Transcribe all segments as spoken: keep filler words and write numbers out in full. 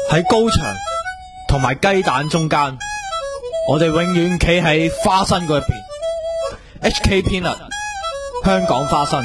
喺高牆同埋雞蛋中間，我哋永遠企喺花生嗰一邊。H K Peanut 香港花生。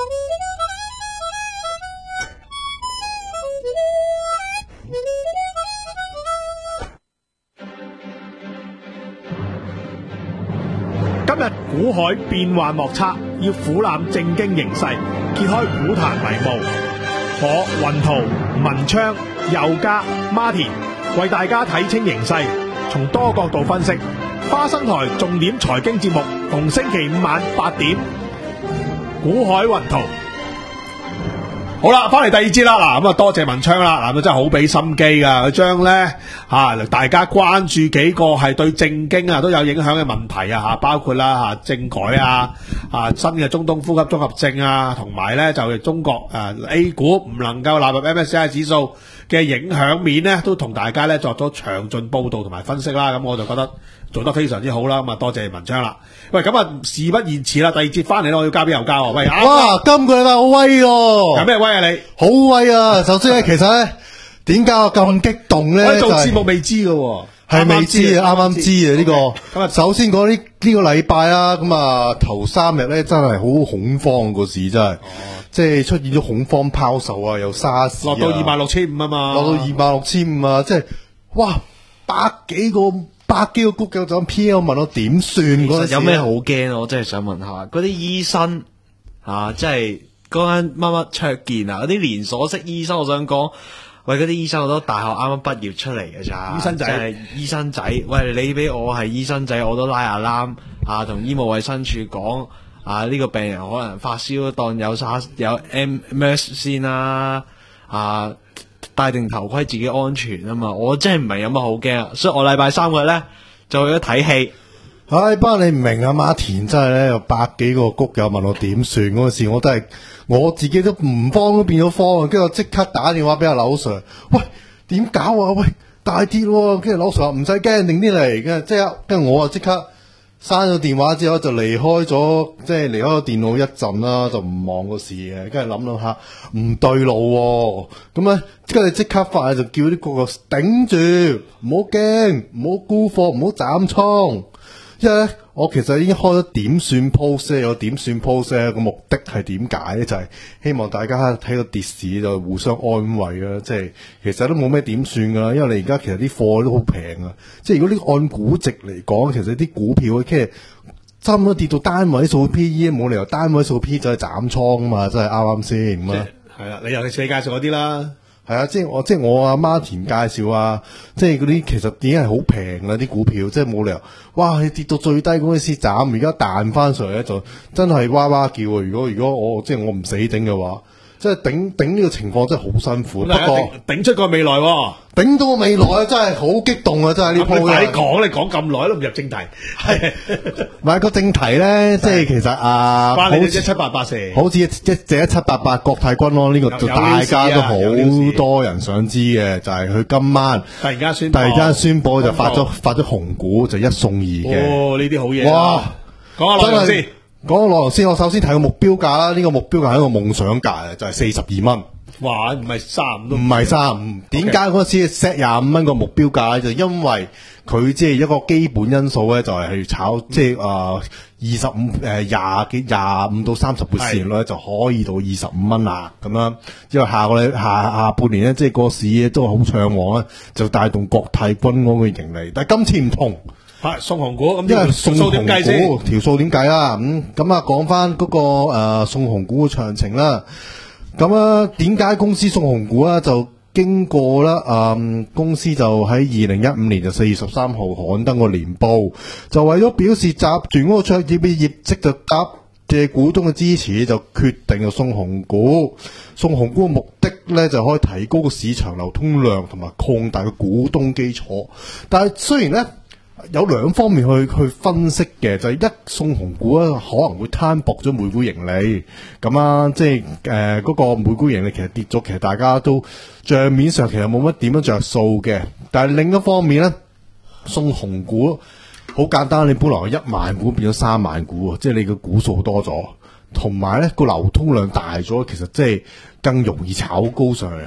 今日股海變幻莫測，要俯瞰正經形勢，揭開股壇迷霧。我雲圖、文昌、佑嘉、Martin 為大家睇清形勢，從多角度分析。花生台重點財經節目，逢星期五晚八點，股海雲圖。好啦，翻嚟第二節啦，嗱咁啊，多謝文昌啦，嗱咁真係好俾心機噶，佢將咧吓大家關注幾個係對政經啊都有影響嘅問題啊吓，包括啦吓政改啊啊新嘅中東呼吸綜合症啊，同埋咧就係中國誒 A 股唔能夠納入 M S C I 指數嘅影響面咧，都同大家咧作咗詳盡報道同埋分析啦。咁我就覺得做得非常之好啦，咁啊多謝文昌啦。喂，咁啊事不宜遲啦，第二節翻嚟咧，我要交俾佑嘉。喂， 哇，今個禮拜好威喎！ 有咩威啊你？ 好威啊！首先咧，其實咧，點解我咁激動咧？ 我做節目未知嘅， 係未知啊，啱啱知啊呢個。咁啊，首先講呢呢個禮拜啊，咁啊頭三日咧真係好恐慌個市真係，即係出現咗恐慌拋售啊，又沙士落到二萬六千五啊嘛， 落到二萬六千五啊，即係哇百幾個。百幾個谷嘅就 P L 問我點算嗰陣時， 有咩好驚？我真係想問下嗰啲醫生啊，即係嗰間乜乜卓健啊，嗰啲連鎖式醫生，我想講，喂，嗰啲醫生好多大學啱啱畢業出嚟嘅咋， 醫生仔， 即係醫生仔，喂，你俾我係醫生仔，我都拉下籃啊，同醫務衛生署講啊，呢、這個病人可能發燒，當有沙有 M S 先啦，啊。戴定頭盔自己安全啊嘛，我真係唔係有乜好驚啊，所以我禮拜三日咧就去咗睇戲。 唉，不過你唔明啊，馬田真係咧有百幾個谷友問我點算嗰時，我都係我自己都唔慌都變咗慌，跟住我即刻打電話俾阿劉 Sir， 喂點搞啊？喂大跌喎，跟住劉 Sir 話唔使驚，定啲嚟，跟住即係跟住我啊即刻刪咗電話之後就離開咗，即係離開咗電腦一陣啦，就唔望個市嘅，跟住諗諗下唔對路，咁咧跟住即刻發就叫啲個個頂住，唔好驚，唔好沽貨，唔好斬倉，因為咧我其實已經開咗點算 post， 有點算 post 個目的係點解咧？就係、是、希望大家睇到跌市就互相安慰啦，即係其實都冇咩點算噶啦，因為你而家其實啲貨都好平啊，即係如果呢按估值嚟講，其實啲股票其實差唔多跌到單位數 P E， 冇理由單位數 P 就去斬倉啊嘛，真係啱啱先咁啊？ 係啊，你尤其是你介紹嗰啲啦。 係啊，即係我即係我阿媽田介紹啊，即係嗰啲其實已經係好平啦啲股票，即係冇理由，哇！你跌到最低嗰陣時斬，而家彈翻上嚟咧就真係哇哇叫啊！如果如果我即係我唔死頂嘅話，即係頂頂呢個情況真係好辛苦。不過頂出個未來， 頂到個未來啊！真係好激動啊！真係呢鋪。 你講你講咁耐都唔入正題，係唔係個正題咧？即係其實啊， 關你一七八八四， 好似一隻一七八八國泰君安呢個就大家都好多人想知嘅，就係佢今晚突然間宣突然間宣佈就發咗發咗紅股就一送二嘅。 哦，呢啲好嘢。 哇！ 講下內容先。 講個內容先，我首先睇個目標價啦。呢、這個目標價係一個夢想價，就係四十二蚊。 哇，唔係三五都唔係三五。點解嗰時 set 廿五蚊個目標價咧？就因為佢即係一個基本因素咧，就係去炒即係誒二十五誒廿幾廿五到三十倍市盈率就可以到二十五蚊啦。咁樣，因為下個禮下下半年咧，即係個市都好暢旺啦，就帶動國泰君安嘅盈利。但係今次唔同。 係送紅股，咁因為送紅股計先條數點計啦？咁咁啊，講翻嗰個誒、呃、送紅股嘅詳情啦。咁啊，點解公司送紅股啊？就經過啦，誒、呃，公司就喺二零一五年就四月十三號刊登個年報，就為咗表示集團嗰個卓業嘅業績就答嘅股東嘅支持，就決定就送紅股。送紅股嘅目的咧，就可以提高個市場流通量同埋擴大個股東基礎。但係雖然咧，有兩方面去去分析嘅，就係、是、一送紅股咧，可能會攤薄咗每股盈利，咁啊，即係誒嗰個每股盈利其實跌咗，其實大家都賬面上其實冇乜點樣着數嘅。但係另一方面咧，送紅股好簡單，你本來一萬股變咗三萬股，即係你個股數多咗，同埋咧個流通量大咗，其實即係更容易炒高上去啊！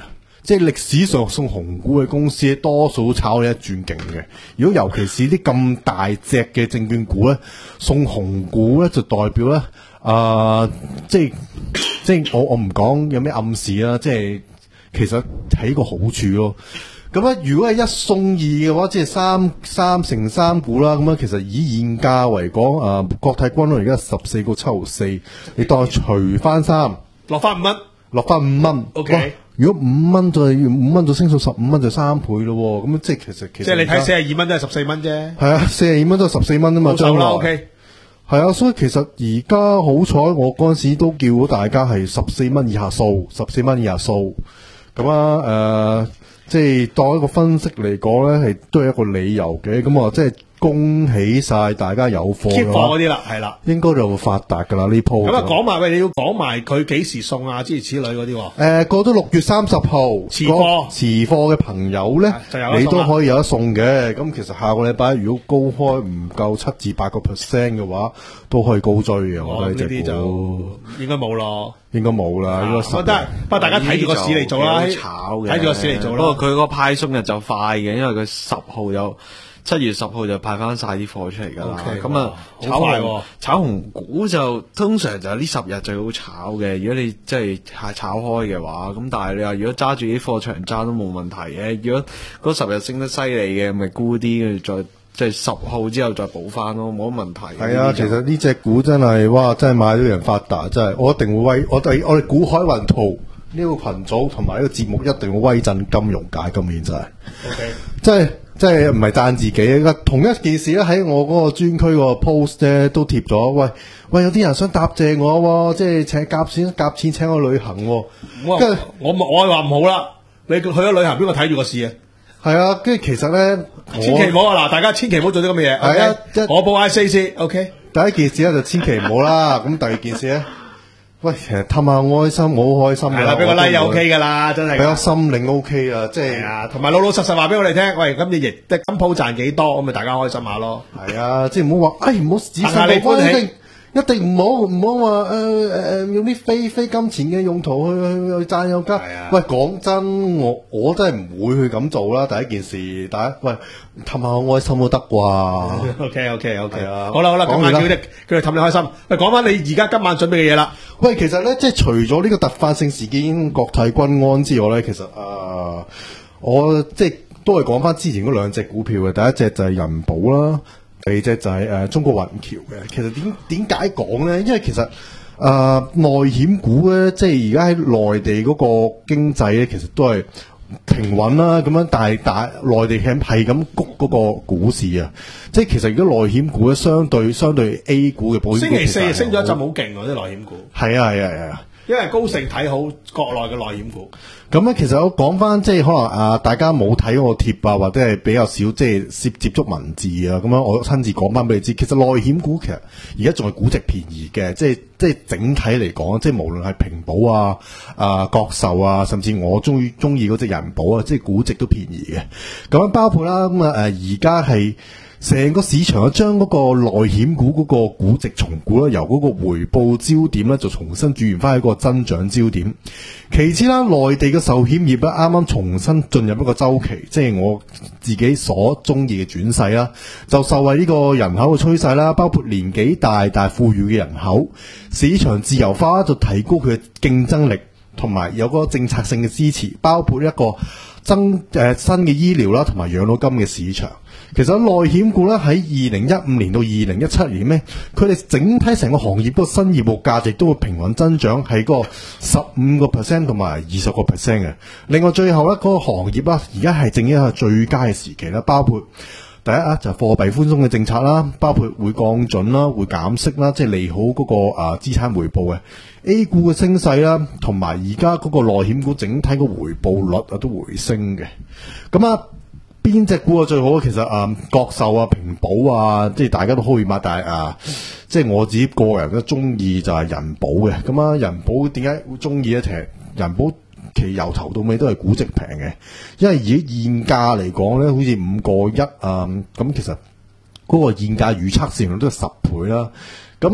即係歷史上送紅股嘅公司，多數炒你一轉勁嘅。如果尤其是啲咁大隻嘅證券股咧，送紅股咧就代表咧，啊、呃，即係即係我我唔講有咩暗示啦，即係其實係一個好處咯。咁咧，如果係一送二嘅話，即係三三成三股啦。咁樣其實以現價嚟講，啊、呃，國泰君安而家十四個七毫四，你當除翻三， 落翻五蚊， 落翻五蚊。 OK。 如果五蚊再五蚊就升到十五蚊就三倍咯，咁即係其實其實即係你睇四十二蚊都係十四蚊啫。 係啊，四十二蚊都係十四蚊啊嘛， 冇手啦將來 ，OK。 係啊，所以其實而家好彩，我嗰陣時都叫大家係十四蚊以下數，十四蚊以下數。咁啊，誒、呃，即係當一個分析嚟講咧，係都係一個理由嘅。咁啊，即係恭喜晒大家有貨 keep 嘅話， 貨嗰啲啦，係啦。 應該就會發達噶啦呢鋪。 咁啊，講埋喂，你要講埋佢幾時送啊？諸如此類嗰啲喎。 誒、呃，過咗六月三十號， 持貨持貨嘅朋友咧， 就有得送啦你都可以有得送嘅。咁其實下個禮拜如果高開唔夠七至八個 percent 嘅話，都可以高追嘅。我哦， 覺得呢隻呢啲就股應該冇咯。 應該冇啦，應該十不得，不過大家睇住個市嚟做啦， 呢啲就幾好炒嘅睇住個市嚟做啦。 不過佢個派送日就快嘅，因為佢十號有七月十號就派翻晒啲貨出嚟㗎啦。 OK， 咁啊， 好炒紅快喎炒紅股就通常就呢十日最好炒嘅。如果你即係係炒開嘅話，咁但係你話如果揸住啲貨長揸都冇問題嘅。如果嗰十日升得犀利嘅，咪沽啲，跟住再。即係十號之後再補翻咯，冇乜問題。 係啊，其實呢隻股真係哇，真係買到人發達，真係我一定會威。我哋我哋股海雲圖呢個群組同埋呢個節目一定會威震金融界，今年真係。 OK， 即係即係唔係讚自己，同一件事咧喺我嗰個專區個 post 咧都貼咗。喂喂，有啲人想答謝我，即係請夾錢夾錢請我旅行。 我跟住我我話唔好啦，你去咗旅行邊個睇住個市啊？ 係啊，跟住其實咧， 千祈唔好啊！嗱，大家千祈唔好做啲咁嘅嘢。 係啊 OK？ 一我報 I C 先。OK。 第一件事咧就千祈唔好啦。咁第二件事咧，喂，其實氹下我開心，我好開心㗎係啦，俾個 like 就我都 OK 噶啦，真係。 俾個心領 OK 啦，即係係啊，同埋老老實實話俾我哋聽，喂，今日亦即係金鋪賺幾多，咁咪大家開心下咯。 係啊，即係唔好話，哎，唔好仔行下你細講， 歡喜一定一定唔好唔好話誒誒用啲非非金錢嘅用途去去去賺有家。 係啊喂，講真，我我真係唔會去咁做啦。第一件事，大家喂氹下我開心都得啩。 OK OK OK， 係啊好啦好啦， 講完啦今晚叫你叫你氹你開心。喂，講翻你而家今晚準備嘅嘢啦。 喂，其實咧，即係除咗呢個突發性事件國泰君安之外咧，其實啊、呃，我即係都係講翻之前嗰兩隻股票嘅。第一隻就係人保啦，第二隻就係、是、誒、呃、中國雲橋嘅。其實點點解講咧？因為其實誒、呃、內險股咧，即係而家喺內地嗰個經濟咧，其實都係平穩啦。咁樣，但係但係內地係係咁谷嗰個股市啊。即係其實如果內險股咧，相對相對 A 股嘅保險股， 星期四其實係升咗一陣好好勁喎，啲內險股， 係啊係啊係啊。 因為高盛睇好國內嘅內險股。 咁咧，其實我講翻，即係可能啊，大家冇睇我貼啊，或者係比較少即係接接觸文字啊，咁樣我親自講翻俾你知。其實內險股其實而家仲係估值便宜嘅，即係即係整體嚟講，即係無論係平保啊、啊國壽啊，甚至我中意中意嗰隻人保啊，即係估值都便宜嘅。咁樣包括啦，咁啊誒而家係。成個市場啊，將嗰個內險股嗰個估值重估咧，由嗰個回報焦點咧，就重新轉換翻一個增長焦點。其次啦，內地嘅壽險業咧，啱啱重新進入一個周期，即係我自己所中意嘅轉勢啦，就受惠呢個人口嘅趨勢啦，包括年紀大但係富裕嘅人口，市場自由化就提高佢嘅競爭力，同埋有個政策性嘅支持，包括一個增誒、呃、新嘅醫療啦，同埋養老金嘅市場。其實內險股咧喺二零一五年到二零一七年咧，佢哋整體成個行業嗰個新業務價值都會平穩增長，係個十五個 percent 同埋二十個 percent 嘅。另外最後咧，嗰、那個行業啦，而家係正一個最佳嘅時期啦，包括第一啊就係貨幣寬鬆嘅政策啦，包括會降準啦、會減息啦，即係利好嗰、那個啊資產回報嘅 A 股嘅升勢啦，同埋而家嗰個內險股整體嘅回報率啊都回升嘅。咁啊。邊隻股啊最好？其實啊、呃，國壽啊、平保啊，即係大家都可以買，但係啊，即係我自己個人都中意就係人保嘅。咁啊，人保點解會中意咧？其實人保其實由頭到尾都係估值平嘅，因為以現價嚟講咧，好似五個一啊，咁其實嗰個現價預測市盈率都係十倍啦。咁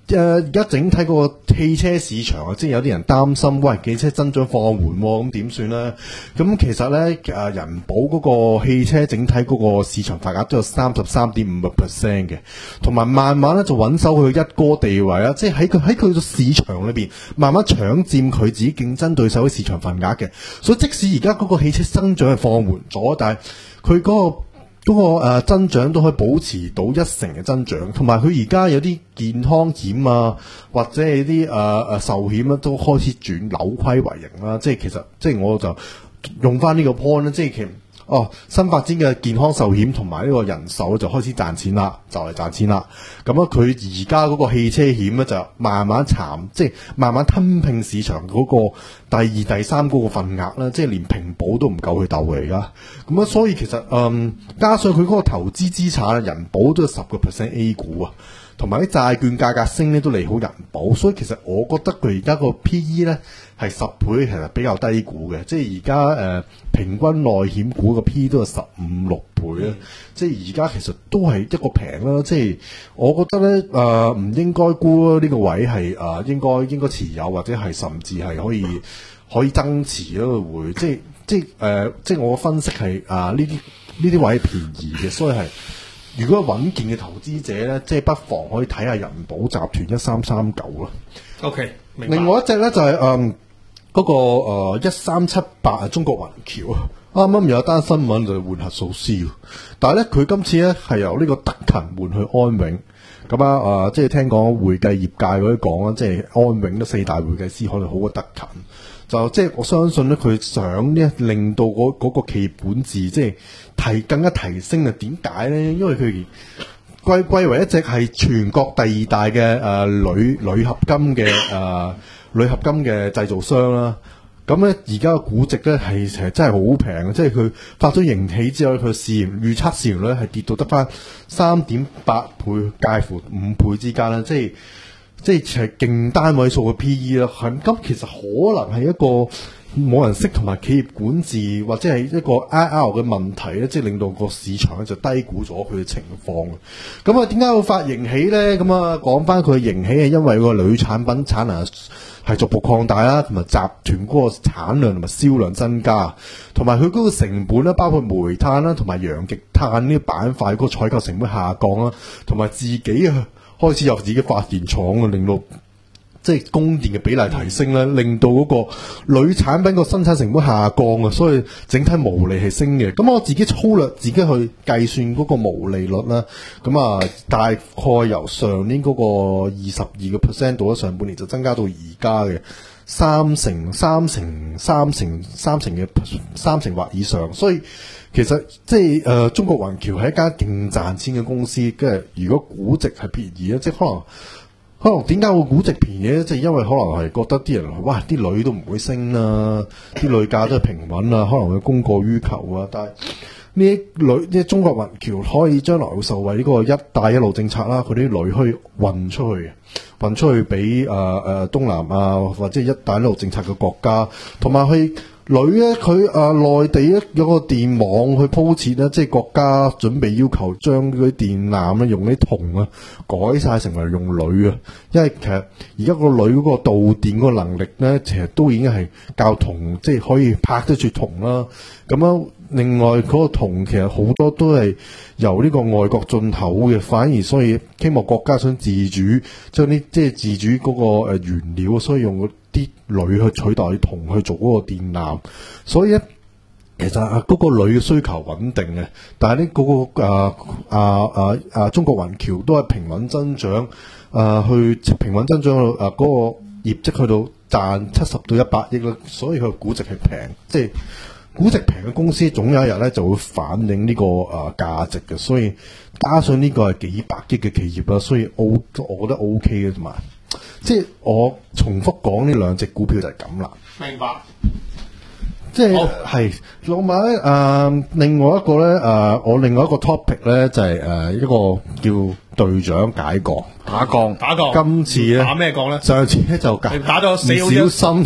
誒而家整體嗰個汽車市場啊，即係有啲人擔心，喂，汽車增長放緩喎，咁點算咧？咁其實咧誒人保嗰個汽車整體嗰個市場份額都有三十三點五個 percent 嘅，同埋慢慢咧就穩守佢一哥地位啊！即係喺佢喺佢個市場裏邊慢慢搶佔佢自己競爭對手嘅市場份額嘅。所以即使而家嗰個汽車增長係放緩咗，但係佢嗰個嗰、那個誒、呃、增長都可以保持到一成嘅增長，同埋佢而家有啲健康險啊，或者係啲誒誒壽險啊，都開始轉扭虧為盈啦。即係其實即係我就用翻呢個 point 咧，即係其實哦新發展嘅健康壽險同埋呢個人壽就開始賺錢啦，就嚟賺錢啦。咁啊，佢而家嗰個汽車險咧就慢慢蠶，即係慢慢吞併市場嗰個第二、第三嗰個份額啦，即係連平保都唔夠佢鬥嘅而家。咁啊，所以其實嗯，加上佢嗰個投資資產，人保都有十個 percent A 股啊，同埋啲債券價格升咧都利好人保，所以其實我覺得佢而家個 P E 咧係十倍，其實比較低估嘅。即係而家誒平均內險股個 P E 都係十五六倍啊，即係而家其實都係一個平啦。即係我覺得咧誒唔應該沽呢個位係誒、呃、應該應該持有，或者係甚至係可以可以增持咯會，即係。即係誒、呃，即係我分析係啊，呢啲呢啲位便宜嘅，所以係如果穩健嘅投資者咧，即係不妨可以睇下人保集團一三三九啦。 OK，明白。 另外一隻咧就係誒嗰個一三七八中國雲橋啊，啱啱有一單新聞就係換核數師，但係咧佢今次咧係由呢個德勤換去安永。咁啊，誒、呃，即係聽講會計業界嗰啲講啦，即係安永都四大會計師可能好過德勤，就即係我相信咧，佢想咧令到嗰、那、嗰個企業本質即係提更加提升啊？點解咧？因為佢歸歸為一隻係全國第二大嘅誒鋁鋁合金嘅誒鋁合金嘅製造商啦。咁咧，而家嘅估值咧係其實真係好平嘅，即係佢發咗盈喜之後，佢市盈預測市盈率係跌到得翻三點八倍，介乎五倍之間啦，即係即係係勁單位數嘅 P E 啦。係咁，其實可能係一個冇人識同埋企業管治，或者係一個 I R 嘅問題咧，即係令到個市場咧就低估咗佢嘅情況。咁啊，點解會發盈喜咧？咁啊，講翻佢嘅盈喜係因為個鋁產品產能係逐步擴大啦，同埋集團嗰個產量同埋銷量增加，同埋佢嗰個成本咧，包括煤炭啦同埋陽極碳呢啲板塊嗰個採購成本下降啦，同埋自己啊開始有自己發電廠啊，令到即係供電嘅比例提升咧，令到嗰個鋁產品個生產成本下降啊，所以整體毛利係升嘅。咁我自己粗略自己去計算嗰個毛利率啦，咁啊大概由上年嗰個二十二個 percent 到咗上半年就增加到而家嘅三成、三成、三成、三成嘅三成或以上。所以其實即係誒、呃、中國雲橋係一間勁賺錢嘅公司，跟住如果估值係便宜咧，即係可能。可能點解會估值便宜咧？即係因為可能係覺得啲人哇，啲鋁都唔會升啦，啲鋁價都係平穩啦，可能會供過於求啊。但係呢啲鋁，呢啲中國雲橋可以將來會受惠呢個一帶一路政策啦，佢啲鋁可以運出去，運出去俾誒誒東南亞或者一帶一路政策嘅國家，同埋去。鋁咧，佢誒內地咧有個電網去鋪設咧，即係國家準備要求將嗰啲電纜咧用啲銅啊改晒成為用鋁啊，因為其實而家個鋁嗰個導電嗰個能力咧，其實都已經係較銅，即係可以拍得住銅啦。咁樣另外嗰個銅其實好多都係由呢個外國進口嘅，反而所以希望國家想自主將啲即係自主嗰個誒原料，所以用啲鋁去取代銅去做嗰個電纜，所以咧其實啊嗰個鋁嘅需求穩定嘅，但係咧嗰個啊啊啊啊中國雲橋都係平穩增長，啊去平穩增長到啊嗰個業績去到賺七十到一百億啦，所以佢估值係平，即係估值平嘅公司總有一日咧就會反映呢個啊價值嘅，所以加上呢個係幾百億嘅企業啦，所以 O 我覺得 O K 嘅同埋。即係我重複講呢兩隻股票就係咁啦。 明白。 即係係同埋咧誒，另外一個咧誒、呃，我另外一個 topic 咧就係、是、誒、呃、一個叫隊長解降打降打降。 今次咧打咩降咧？ 上次咧就解打咗四唔小心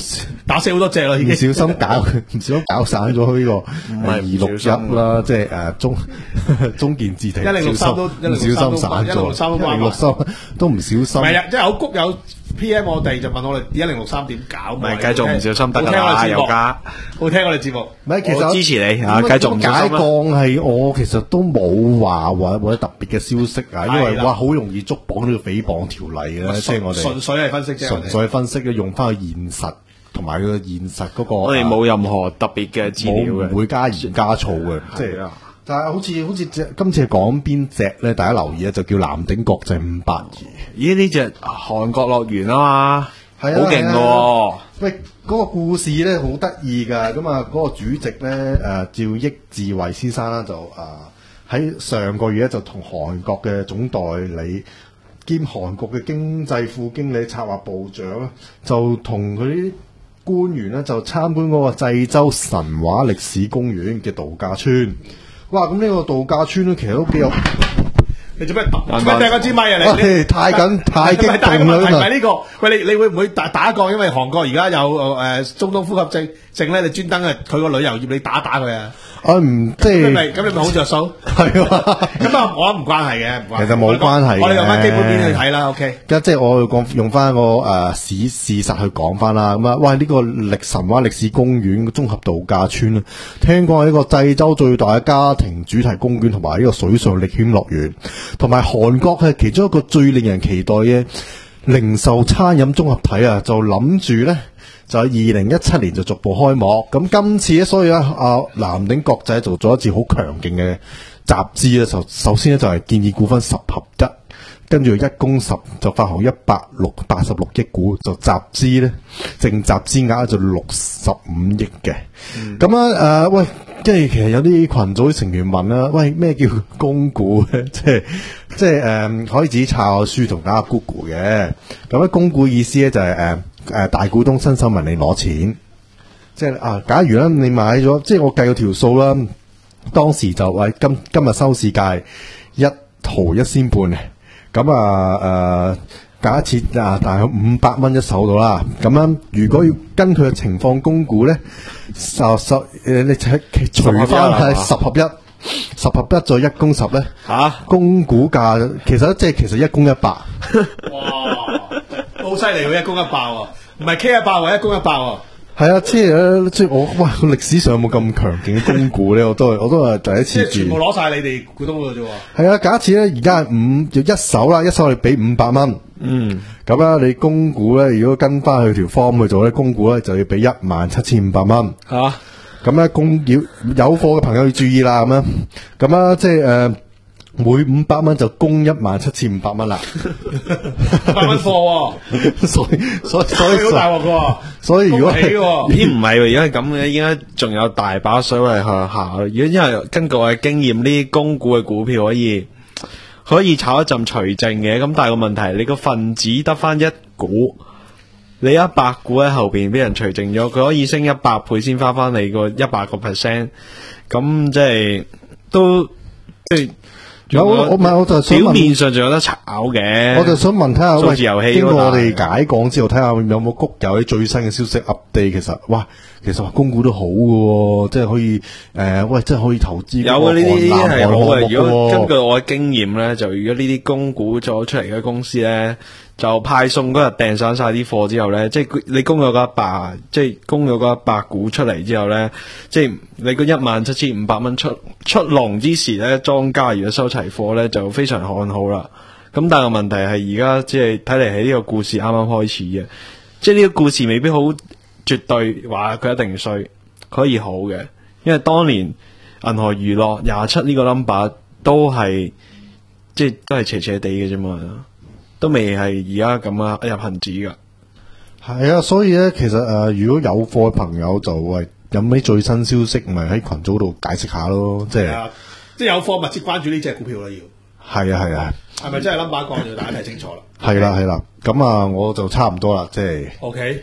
打死好多隻啦，已唔經。 小心搞唔小心搞散咗呢個二六一啦，即係誒中中建字體一零六三都唔小心散咗， 一零六三都一零六三都唔小心。 唔係啊，即係有谷有 P M 我哋就問我哋一零六三點搞， 咪繼續唔小心得㗎好聽我哋啦， 節目有家。 好聽我哋節目。 唔係，其實我支持你啊咁繼續唔小解心啦降係我其實都冇話或或者特別嘅消息啊，因為係啦哇好容易捉綁呢個誹謗條例嘅，即係我哋純粹係分析啫， 純粹分析嘅，用翻去現實同埋佢個現實嗰個。 我哋冇任何特別嘅資料嘅， 冇唔會加鹽加醋嘅，即係係啊。 但係好似好似隻今次係講邊隻咧？大家留意啊，就叫南鼎國際五百二。 咦？呢只韓國樂園啊嘛，好係啊勁嘅喎。 喂，嗰、個故事咧好得意㗎，咁啊嗰個主席咧誒、呃、趙益智慧先生啦，就啊喺、上個月咧就同韓國嘅總代理兼韓國嘅經濟副經理策劃部長咧，就同佢啲官員咧就參觀嗰個濟州神話歷史公園嘅度假村。哇！咁呢個度假村咧其實都幾有。 你做咩揼？咩掟個支咪啊？你喂太緊太激動啦但係個問題唔真係係呢個。喂，你你會唔會打打一個？因為韓國而家有誒、呃、中東呼吸症症咧，你專登啊，佢個旅遊業你打打佢啊！ 啊唔即咁你咪係咁你咪好着數。 係啊。 咁啊，我諗唔關係嘅，唔關係其實冇關係嘅我哋用翻基本面去睇啦。OK。 而家即係我講用翻個誒史事實去講翻啦，咁啊，喂呢、個歷神話歷史公園綜合度假村啊，聽講係呢個濟州最大嘅家庭主題公園，同埋呢個水上歷險樂園，同埋韓國係其中一個最令人期待嘅零售餐飲綜合體啊，就諗住咧。就喺二零一七年就逐步開幕，咁今次咧，所以咧，啊南鼎國際做咗一次好強勁嘅集資咧，就首先咧就係建議股份十合一，跟住一公十就發行一百六八十六億股，就集資咧淨集資額就六十五億嘅。咁啊誒喂，即係其實有啲群組啲成員問啦，喂咩叫公股咧？即係即係誒、呃、可以自己抄下書同打下 Google 嘅。咁咧公股意思咧就係、是、誒。呃誒、呃，大股東伸手問你攞錢，即係啊！假如咧你買咗，即係我計個條數啦，當時就喂今今日收市價一毫一仙半嘅，咁啊誒，假設啊，大概五百蚊一手到啦。咁樣如果要跟佢嘅情況供股咧，就十誒你除除翻係十合一，十合一再一公十咧， 吓供股價其實即係其實一公一百。 哇！好犀利喎，一公一爆喎，唔係 K 一爆喎，一公一爆喎。 係啊，即係即係我哇，歷史上有冇咁強勁嘅公股咧？我都係我都係第一即係次全部見。 攞晒你哋股東嗰度啫喎。 係啊，假設咧而家係五就一手啦，一手你俾五百蚊， 嗯， 咁啊你供股咧，如果跟翻佢條 form 去做咧，供股咧就要俾一萬七千五百蚊。 吓咁咧供要有貨嘅朋友要注意啦，咁樣咁啊即係誒。呃每五百蚊就供一萬七千五百蚊啦， 百蚊貨喎， 所以所以所以好大鑊嘅喎。 所以如果恭喜喎咦唔係喎，而家係咁嘅，應該仲有大把水位向下。如果因為根據我嘅經驗，呢啲公股嘅股票可以可以炒一陣除淨嘅，咁但係個問題，你個份子得翻一股，你一百股喺後邊俾人除淨咗，佢可以升一百倍先翻翻你個一百個 percent，咁即係都即係。 有我唔係，我就想問表面上仲有得炒嘅， 我就想問睇下，喂， 數字遊戲經過我嗰個哋解講之後，睇下有冇谷有啲最新嘅消息 update。其實，哇，其實話供股都好嘅，即係可以誒、呃，喂，即係可以投資。 有啊，呢啲係好嘅。如果根據據我嘅經驗咧，就如果呢啲供股咗出嚟嘅公司咧，就派送嗰日訂上晒啲貨之後咧，即係你供咗嗰一百，即係供咗嗰一百股出嚟之後咧，即係你嗰一萬七千五百蚊出出籠之時咧，莊家如果收齊貨咧，就非常看好啦。咁但係個問題係而家即係睇嚟係呢個故事啱啱開始嘅，即係呢個故事未必好絕對話佢一定衰，可以好嘅，因為當年銀河娛樂廿七呢個 number 都係即係都係斜斜地嘅啫嘛。都未係而家咁啊入恒指噶， 係啊，所以咧，其實誒、呃，如果有貨嘅朋友就喂有咩最新消息，咪喺群組度解釋下咯，即係係啊，即係有貨密切關注呢隻股票啦，要係啊係啊， 係咪真係 number 降要大家睇清楚啦？ 係啦係啦，咁啊我就差唔多啦，即係。 OK，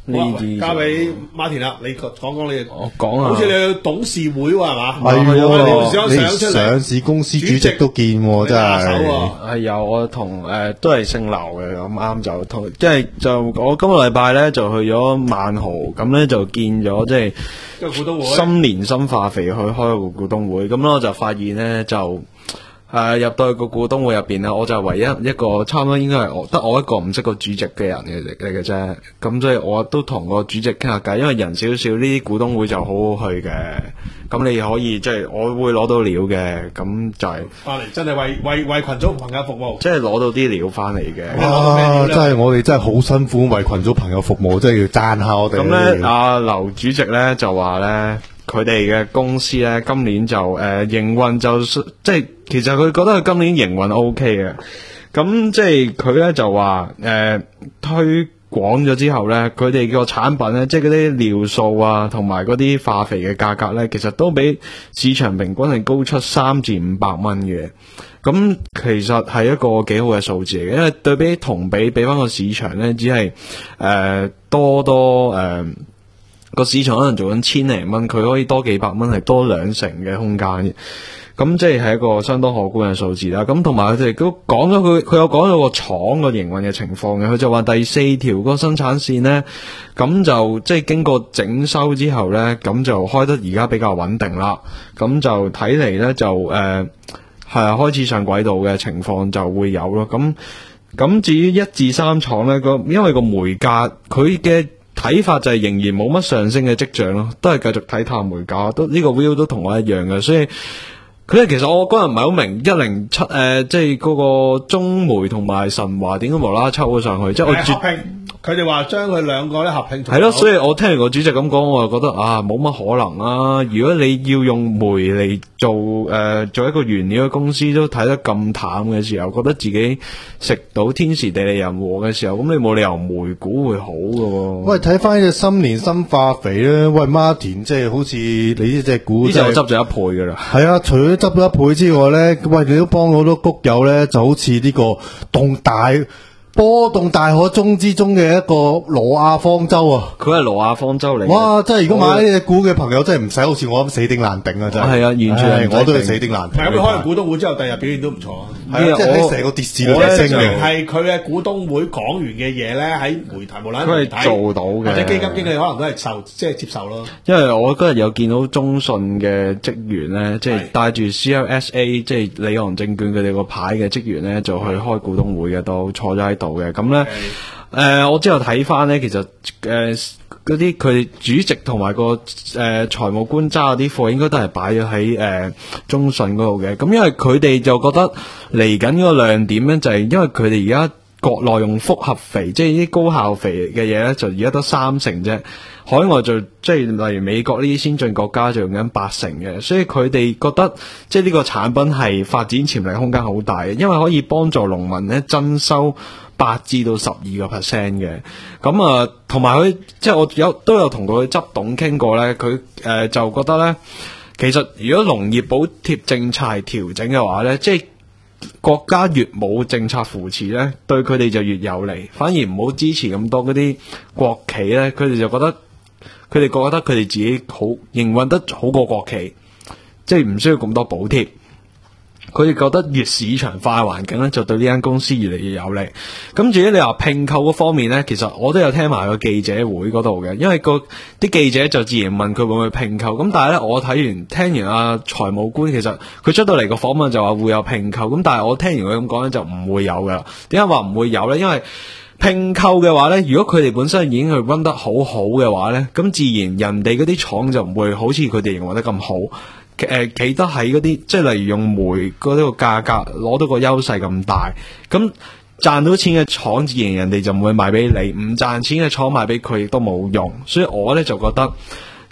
呢啲交俾馬田啦，你講講你。 我講下， 好似你去董事會喎係嘛？ 係喎， 你你上出嚟上市公司主席都見喎，真打手係。 喎。 係有我同誒、呃、都係姓劉嘅，咁啱就同，即係就我今個禮拜咧就去咗萬豪，咁咧就見咗即係個股東會新年新化肥去開個股東會，咁咧我就發現咧就。誒、呃、入到去個股東會入邊咧，我就唯一一個差唔多應該係我得我一個唔識個主席嘅人嘅嚟嘅啫。咁所以我都同個主席傾下偈，因為人少少，呢啲股東會就好好去嘅。咁你可以即係、就是、我會攞到料嘅，咁就係翻嚟真係為為為群組朋友服務。 即係攞到啲料翻嚟嘅。 哇！真係我哋真係好辛苦為群組朋友服務，真係要讚下我哋。 咁咧，阿劉主席咧就話咧。佢哋嘅公司咧，今年就誒、呃、營運就即係其實佢覺得佢今年營運 O K 嘅，咁即係佢咧就話誒、呃、推廣咗之後咧，佢哋個產品咧，即係嗰啲尿素啊，同埋嗰啲化肥嘅價格咧，其實都比市場平均係高出三至五百蚊嘅。咁其實係一個幾好嘅數字嚟嘅，因為對比同比比翻個市場咧，只係誒、呃、多多誒。呃個市場可能做緊千零蚊，佢可以多幾百蚊，係多兩成嘅空間嘅。咁即係係一個相當可觀嘅數字啦。咁同埋佢哋都講咗佢，佢有講咗個廠個營運嘅情況嘅。佢就話第四條嗰個生產線呢，咁就即係經過整修之後呢，咁就開得而家比較穩定啦。咁就睇嚟呢，就誒係、呃、開始上軌道嘅情況就會有咯。咁咁至於一至三廠呢，個因為個煤價佢嘅睇法就係仍然冇乜上升嘅跡象咯，都係繼續睇淡煤價，都呢個 view 都同我一樣嘅，所以佢哋其實我嗰日唔係好明一零七誒，即係嗰個中煤同埋神華點解無啦啦抽咗上去，即係我絕合併，佢哋話將佢兩個咧合併。 係咯，所以我聽完個主席咁講，我就覺得啊，冇乜可能啊！如果你要用煤嚟做誒、呃、做一個原料嘅公司，都睇得咁淡嘅時候，覺得自己食到天時地利人和嘅時候，咁你冇理由煤股會好㗎喎。 喂，睇翻呢隻新年新化肥咧，喂 Martin 即係好似你呢隻股， 呢隻我執咗一倍㗎啦。 係啊，除咗執咗一倍之外咧，喂，你都幫好多谷友咧，就好似呢個動大。波動大海中之中嘅一個羅亞方舟啊！ 佢係羅亞方舟嚟。 哇！真係如果買呢隻股嘅朋友，真係唔使好似我咁死頂爛頂啊！真係。係啊，完全我都係死頂爛頂。 係咁，開完股東會之後，第二日表現都唔錯啊！ 係啊，即係喺成個跌市度升嘅。 係佢嘅股東會講完嘅嘢咧，喺媒體無論佢係做到嘅， 或者基金經理可能都係受即係接受咯。 因為我嗰日有見到中信嘅職員咧，即係帶住 C L S A 即係里昂證券佢哋個牌嘅職員咧，就去開股東會嘅，都坐咗喺度嘅。咁咧。誒、呃，我之後睇翻咧，其實誒嗰啲佢主席同埋個誒財務官揸嗰啲貨，應該都係擺咗喺誒中信嗰度嘅。咁因為佢哋就覺得嚟緊嗰個亮點咧，就係、是、因為佢哋而家國內用複合肥，即係啲高效肥嘅嘢咧，就而家得三成啫。海外就即係例如美國呢啲先進國家就用緊八成嘅，所以佢哋覺得即係呢個產品係發展潛力空間好大嘅，因為可以幫助農民咧增收八至到十二個 percent 嘅。咁啊，同埋佢即係我有都有同佢執董傾過咧，佢誒、呃、就覺得咧，其實如果農業補貼政策係調整嘅話咧，即係國家越冇政策扶持咧，對佢哋就越有利，反而唔好支持咁多嗰啲國企咧，佢哋就覺得。佢哋覺得佢哋自己好營運得好過國企，即係唔需要咁多補貼。佢哋覺得越市場化嘅環境咧，就對呢間公司越嚟越有利。咁至於你話併購嗰方面咧，其實我都有聽埋個記者會嗰度嘅，因為個啲記者就自然問佢會唔會併購。咁但係咧，我睇完聽完阿財務官，其實佢出到嚟個訪問就話會有併購。咁但係我聽完佢咁講咧，就唔會有噶啦。點解話唔會有咧？因為併購嘅話咧，如果佢哋本身已經去温得好好嘅話咧，咁自然人哋嗰啲廠就唔會好似佢哋營運得咁好，誒、呃、企得喺嗰啲，即係例如用煤嗰啲個價格攞到個優勢咁大，咁賺到錢嘅廠自然人哋就唔會賣俾你，唔賺錢嘅廠賣俾佢亦都冇用，所以我咧就覺得。誒、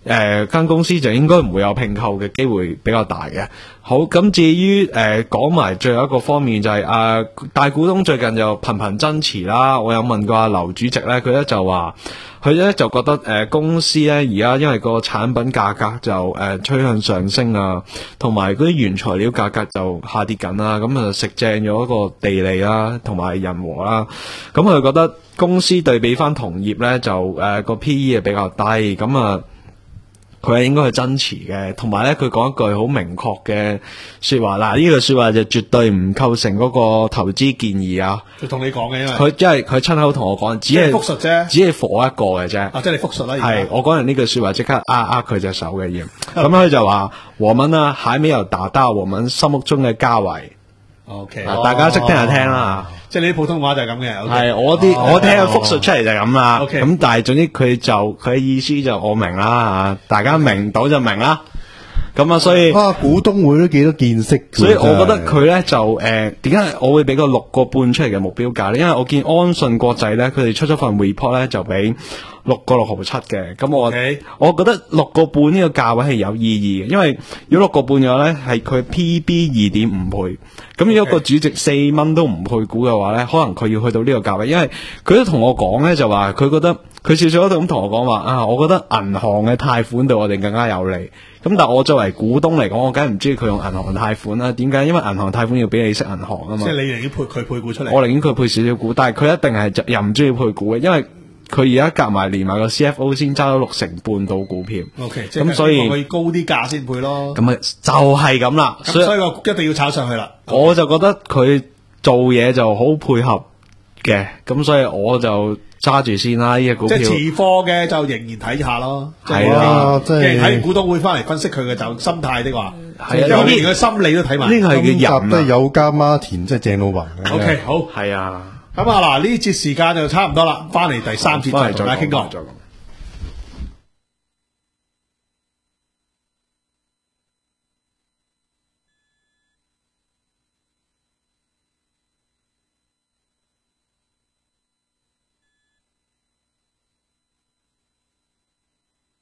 誒間公司就應該唔會有併購嘅機會比較大嘅。好，咁至於誒講埋最後一個方面就係、是、啊、呃、大股東最近就頻頻增持啦。我有問過阿劉主席咧，佢咧就話佢咧就覺得誒、呃、公司咧而家因為個產品價格就誒、呃、趨向上升啊，同埋嗰啲原材料價格就下跌緊啦，咁啊食正咗一個地利啦，同埋人和啦，咁佢覺得公司對比翻同業咧就誒個 P E 係比較低，咁啊。佢係應該係增持嘅，同埋咧佢講一句好明確嘅說話，嗱呢句說話就絕對唔構成嗰個投資建議啊！ 佢同你講嘅，因為佢即係佢親口同我講，只係複述啫， 只係火一個嘅啫。 啊，即係你複述啦。 係我講完呢句說話，即刻呃呃佢隻手嘅要。咁佢就話：我們呢還沒有達到我們心目中嘅價位。 O K， 大家識聽就聽啦。 即係你啲普通話就係咁嘅。 係我啲我聽佢複述出嚟就係咁啦。 OK， 咁但係總之佢就佢嘅意思就我明啦，大家明到就明啦。咁啊，所以啊，股東會都幾多見識。 所以我覺得佢咧就誒點解我會俾個六個半出嚟嘅目標價咧？因為我見安信國際咧，佢哋出咗份 report 咧就俾六個六毫七嘅。咁我 Okay. 我覺得六個半呢個價位係有意義嘅，因為如果六個半嘅話咧係佢 P B 二點五倍。咁如果個主席四蚊都唔配股嘅話咧，可能佢要去到呢個價位，因為佢都同我講咧就話佢覺得佢少少都咁同我講話啊，我覺得銀行嘅貸款對我哋更加有利。咁但係我作為股東嚟講，我梗係唔中意佢用銀行貸款啦。點解？因為銀行貸款要俾利息銀行啊嘛。 即係你寧願配佢配股出嚟。 我寧願佢配少少股，但係佢一定係又唔中意配股嘅，因為佢而家夾埋連埋個 C F O 先揸咗六成半到股票。 O K， 咁所以佢高啲價先配咯。 咁啊就係咁啦。 咁所以我一定要炒上去啦。 我就覺得佢做嘢就好配合嘅，咁所以我就揸住先啦。呢隻股票即係持貨嘅就仍然睇下咯。 係啦， 即係睇完股東會翻嚟分析佢嘅就心態的話， 係啊， 因為連佢心理都睇埋。 呢個係叫人都係有加孖田，即係鄭老雲。 O K，好。 係啊。 咁啊嗱，呢節時間就差唔多啦，翻嚟第三節再同大家傾過。